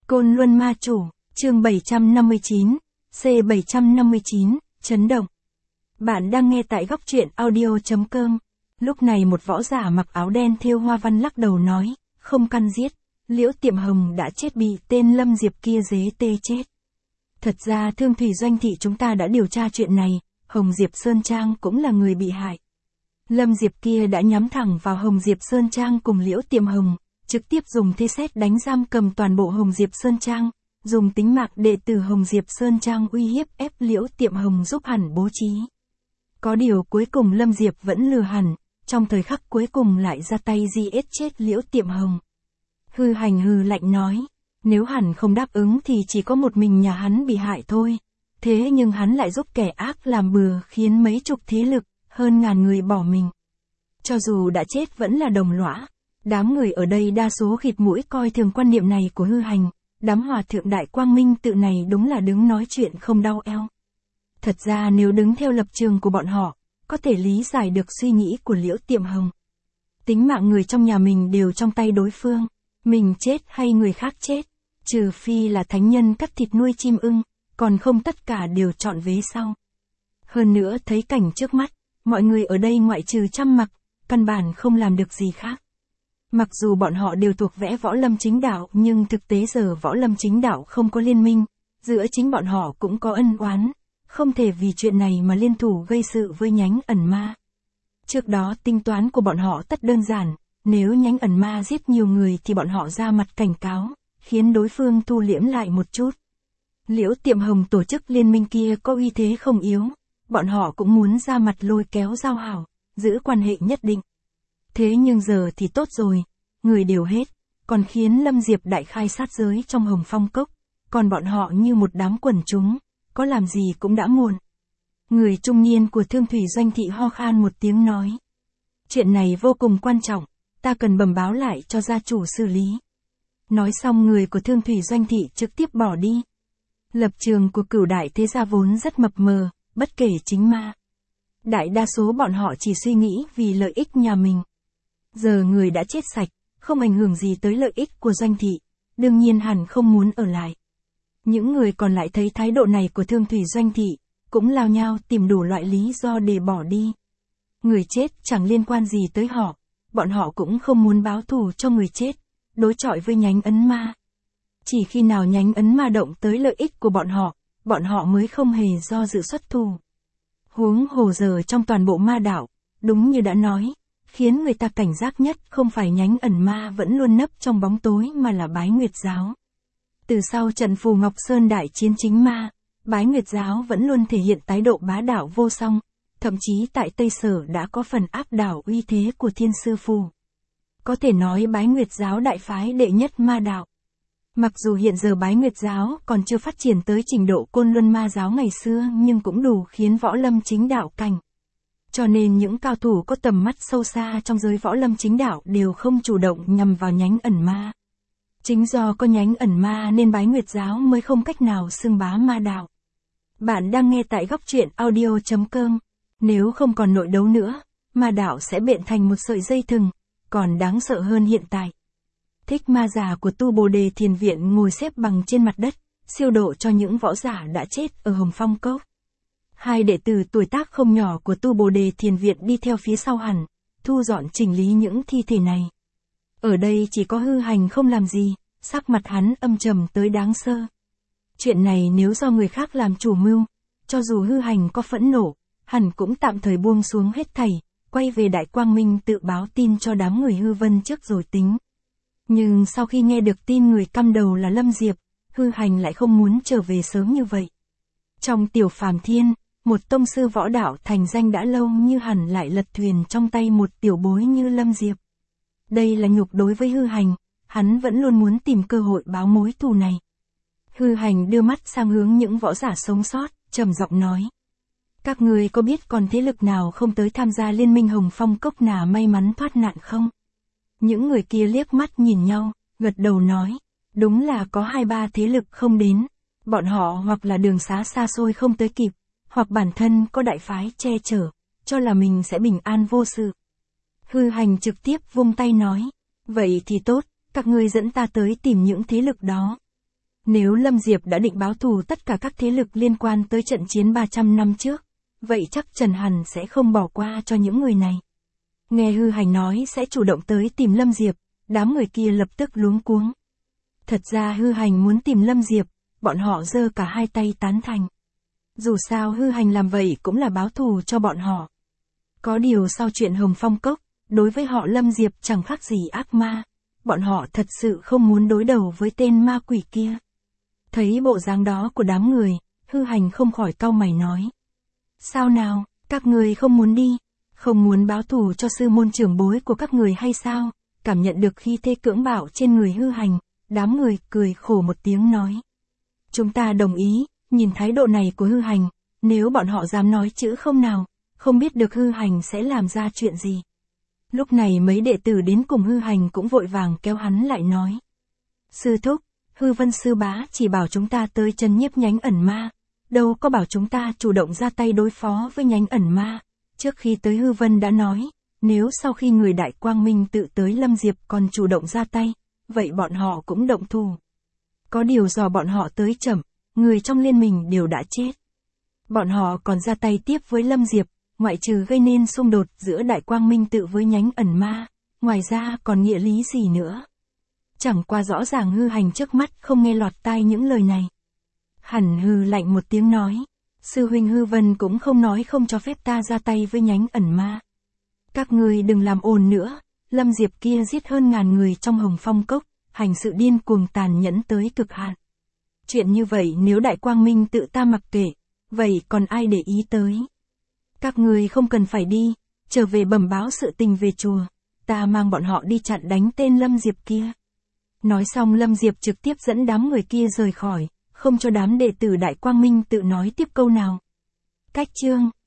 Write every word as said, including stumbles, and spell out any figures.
Côn Luân Ma Chủ, chương bảy trăm năm mươi chín, C bảy trăm năm mươi chín, chấn động. Bạn đang nghe tại góc truyện audio.com. Lúc này một võ giả mặc áo đen thêu hoa văn lắc đầu nói, không căn giết, Liễu Tiệm Hồng đã chết bị tên Lâm Diệp kia dế tê chết. Thật ra Thương Thủy Doanh Thị chúng ta đã điều tra chuyện này, Hồng Diệp Sơn Trang cũng là người bị hại. Lâm Diệp kia đã nhắm thẳng vào Hồng Diệp Sơn Trang cùng Liễu Tiệm Hồng, trực tiếp dùng thế sét đánh giam cầm toàn bộ Hồng Diệp Sơn Trang, dùng tính mạng đệ tử Hồng Diệp Sơn Trang uy hiếp ép Liễu Tiệm Hồng giúp hẳn bố trí. Có điều cuối cùng Lâm Diệp vẫn lừa hẳn, trong thời khắc cuối cùng lại ra tay giết chết Liễu Tiệm Hồng. Hư Hành hừ lạnh nói, nếu hẳn không đáp ứng thì chỉ có một mình nhà hắn bị hại thôi. Thế nhưng hắn lại giúp kẻ ác làm bừa khiến mấy chục thế lực, hơn ngàn người bỏ mình. Cho dù đã chết vẫn là đồng lõa. Đám người ở đây đa số khịt mũi coi thường quan niệm này của Hư Hành, đám hòa thượng đại quang minh tự này đúng là đứng nói chuyện không đau eo. Thật ra nếu đứng theo lập trường của bọn họ, có thể lý giải được suy nghĩ của Liễu Tiệm Hồng. Tính mạng người trong nhà mình đều trong tay đối phương, mình chết hay người khác chết, trừ phi là thánh nhân cắt thịt nuôi chim ưng, còn không tất cả đều chọn vế sau. Hơn nữa thấy cảnh trước mắt, mọi người ở đây ngoại trừ chăm mặc, căn bản không làm được gì khác. Mặc dù bọn họ đều thuộc vẽ võ lâm chính đạo nhưng thực tế giờ võ lâm chính đạo không có liên minh, giữa chính bọn họ cũng có ân oán, không thể vì chuyện này mà liên thủ gây sự với nhánh ẩn ma. Trước đó tính toán của bọn họ tất đơn giản, nếu nhánh ẩn ma giết nhiều người thì bọn họ ra mặt cảnh cáo, khiến đối phương thu liễm lại một chút. Liễu Tiệm Hồng tổ chức liên minh kia có uy thế không yếu, bọn họ cũng muốn ra mặt lôi kéo giao hảo, giữ quan hệ nhất định. Thế nhưng giờ thì tốt rồi, người đều hết, còn khiến Lâm Diệp đại khai sát giới trong Hồng Phong Cốc, còn bọn họ như một đám quần chúng, có làm gì cũng đã muộn. Người trung niên của Thương Thủy Doanh Thị ho khan một tiếng nói. Chuyện này vô cùng quan trọng, ta cần bẩm báo lại cho gia chủ xử lý. Nói xong người của Thương Thủy Doanh Thị trực tiếp bỏ đi. Lập trường của Cửu đại thế gia vốn rất mập mờ, bất kể chính ma. Đại đa số bọn họ chỉ suy nghĩ vì lợi ích nhà mình. Giờ người đã chết sạch, không ảnh hưởng gì tới lợi ích của Doanh Thị, đương nhiên hẳn không muốn ở lại. Những người còn lại thấy thái độ này của Thương Thủy Doanh Thị, cũng lao nhau tìm đủ loại lý do để bỏ đi. Người chết chẳng liên quan gì tới họ, bọn họ cũng không muốn báo thù cho người chết, đối chọi với nhánh ấn ma. Chỉ khi nào nhánh ấn ma động tới lợi ích của bọn họ, bọn họ mới không hề do dự xuất thù. Huống hồ giờ trong toàn bộ ma đảo, đúng như đã nói, khiến người ta cảnh giác nhất không phải nhánh ẩn ma vẫn luôn nấp trong bóng tối mà là Bái Nguyệt Giáo. Từ sau trận Phù Ngọc Sơn đại chiến chính ma, Bái Nguyệt Giáo vẫn luôn thể hiện thái độ bá đạo vô song, thậm chí tại Tây Sở đã có phần áp đảo uy thế của Thiên Sư Phù. Có thể nói Bái Nguyệt Giáo đại phái đệ nhất ma đạo. Mặc dù hiện giờ Bái Nguyệt Giáo còn chưa phát triển tới trình độ Côn Luân Ma Giáo ngày xưa nhưng cũng đủ khiến võ lâm chính đạo cảnh. Cho nên những cao thủ có tầm mắt sâu xa trong giới võ lâm chính đạo đều không chủ động nhằm vào nhánh ẩn ma. Chính do có nhánh ẩn ma nên Bái Nguyệt Giáo mới không cách nào xưng bá ma đạo. Bạn đang nghe tại góc truyện audio.com. Nếu không còn nội đấu nữa, ma đạo sẽ bện thành một sợi dây thừng, còn đáng sợ hơn hiện tại. Thích Ma già của Tu Bồ Đề Thiền Viện ngồi xếp bằng trên mặt đất, siêu độ cho những võ giả đã chết ở Hồng Phong Cốc. Hai đệ tử tuổi tác không nhỏ của Tu Bồ Đề Thiền Viện đi theo phía sau hẳn, thu dọn chỉnh lý những thi thể này. Ở đây chỉ có Hư Hành không làm gì, sắc mặt hắn âm trầm tới đáng sợ. Chuyện này nếu do người khác làm chủ mưu, cho dù Hư Hành có phẫn nộ, hẳn cũng tạm thời buông xuống hết thảy, quay về Đại Quang Minh tự báo tin cho đám người Hư Vân trước rồi tính. Nhưng sau khi nghe được tin người căm đầu là Lâm Diệp, Hư Hành lại không muốn trở về sớm như vậy. Trong Tiểu Phàm Thiên, một tông sư võ đạo thành danh đã lâu như hẳn lại lật thuyền trong tay một tiểu bối như Lâm Diệp. Đây là nhục đối với Hư Hành, hắn vẫn luôn muốn tìm cơ hội báo mối thù này. Hư Hành đưa mắt sang hướng những võ giả sống sót, trầm giọng nói. Các người có biết còn thế lực nào không tới tham gia liên minh Hồng Phong Cốc nào may mắn thoát nạn không? Những người kia liếc mắt nhìn nhau, gật đầu nói. Đúng là có hai ba thế lực không đến. Bọn họ hoặc là đường xá xa xôi không tới kịp, hoặc bản thân có đại phái che chở, cho là mình sẽ bình an vô sự. Hư Hành trực tiếp vung tay nói. Vậy thì tốt, các ngươi dẫn ta tới tìm những thế lực đó. Nếu Lâm Diệp đã định báo thù tất cả các thế lực liên quan tới trận chiến ba trăm năm trước, vậy chắc Trần Hàn sẽ không bỏ qua cho những người này. Nghe Hư Hành nói sẽ chủ động tới tìm Lâm Diệp, đám người kia lập tức luống cuống. Thật ra Hư Hành muốn tìm Lâm Diệp, bọn họ giơ cả hai tay tán thành. Dù sao Hư Hành làm vậy cũng là báo thù cho bọn họ. Có điều sau chuyện Hồng Phong Cốc, đối với họ Lâm Diệp chẳng khác gì ác ma. Bọn họ thật sự không muốn đối đầu với tên ma quỷ kia. Thấy bộ dáng đó của đám người, Hư Hành không khỏi cau mày nói. Sao nào, các người không muốn đi, không muốn báo thù cho sư môn trưởng bối của các người hay sao? Cảm nhận được khí thế cưỡng bạo trên người Hư Hành, đám người cười khổ một tiếng nói. Chúng ta đồng ý, nhìn thái độ này của Hư Hành, nếu bọn họ dám nói chữ không nào, không biết được Hư Hành sẽ làm ra chuyện gì. Lúc này mấy đệ tử đến cùng Hư Hành cũng vội vàng kéo hắn lại nói. Sư thúc, Hư Vân sư bá chỉ bảo chúng ta tới chân nhiếp nhánh ẩn ma, đâu có bảo chúng ta chủ động ra tay đối phó với nhánh ẩn ma. Trước khi tới Hư Vân đã nói, nếu sau khi người Đại Quang Minh tự tới Lâm Diệp còn chủ động ra tay, vậy bọn họ cũng động thủ. Có điều do bọn họ tới chậm, người trong liên minh đều đã chết. Bọn họ còn ra tay tiếp với Lâm Diệp, ngoại trừ gây nên xung đột giữa Đại Quang Minh tự với nhánh ẩn ma, ngoài ra còn nghĩa lý gì nữa. Chẳng qua rõ ràng Hư Hành trước mắt không nghe lọt tai những lời này. Hẳn hừ lạnh một tiếng nói, sư huynh Hư Vân cũng không nói không cho phép ta ra tay với nhánh ẩn ma. Các người đừng làm ồn nữa, Lâm Diệp kia giết hơn ngàn người trong Hồng Phong Cốc, hành sự điên cuồng tàn nhẫn tới cực hạn. Chuyện như vậy nếu Đại Quang Minh tự ta mặc kệ, vậy còn ai để ý tới. Các người không cần phải đi, trở về bẩm báo sự tình về chùa, ta mang bọn họ đi chặn đánh tên Lâm Diệp kia. Nói xong Lâm Diệp trực tiếp dẫn đám người kia rời khỏi, không cho đám đệ tử Đại Quang Minh tự nói tiếp câu nào. Cách chương